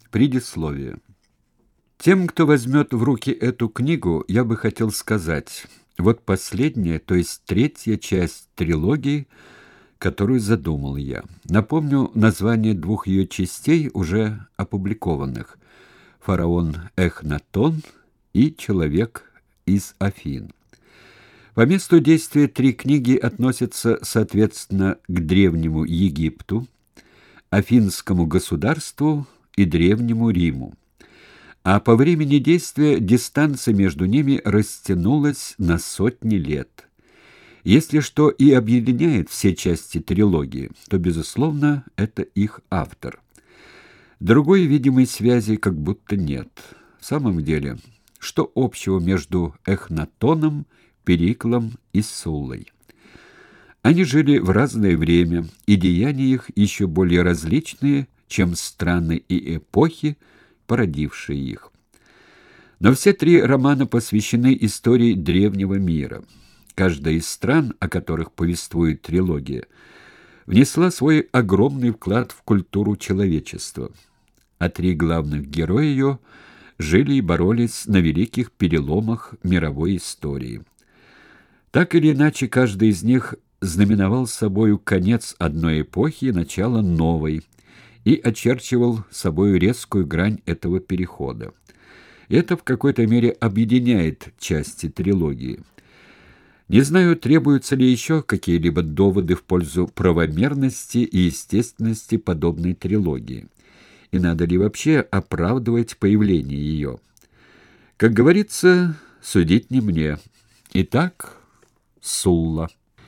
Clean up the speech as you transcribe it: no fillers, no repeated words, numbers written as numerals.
Предисловие. Тем, кто возьмет в руки эту книгу, я бы хотел сказать, вот последняя, то есть третья часть трилогии, которую задумал я. Напомню название двух ее частей, уже опубликованных: «Фараон Эхнатон» и «Человек из Афин». По месту действия три книги относятся, соответственно, к Древнему Египту, Афинскому государству и Древнему Риму. А по времени действия дистанция между ними растянулась на сотни лет. Если что и объединяет все части трилогии, то, безусловно, это их автор. Другой видимой связи как будто нет. В самом деле, что общего между Эхнатоном, Периклом и Суллой? Они жили в разное время, и деяния их еще более различные, чем страны и эпохи, породившие их. Но все три романа посвящены истории древнего мира. Каждая из стран, о которых повествует трилогия, внесла свой огромный вклад в культуру человечества, а три главных героя ее жили и боролись на великих переломах мировой истории. Так или иначе, каждый из них знаменовал собою конец одной эпохи и начало новой, и очерчивал собою резкую грань этого перехода. Это в какой-то мере объединяет части трилогии. Не знаю, требуются ли еще какие-либо доводы в пользу правомерности и естественности подобной трилогии, и надо ли вообще оправдывать появление ее. Как говорится, судить не мне. Итак, Сулла.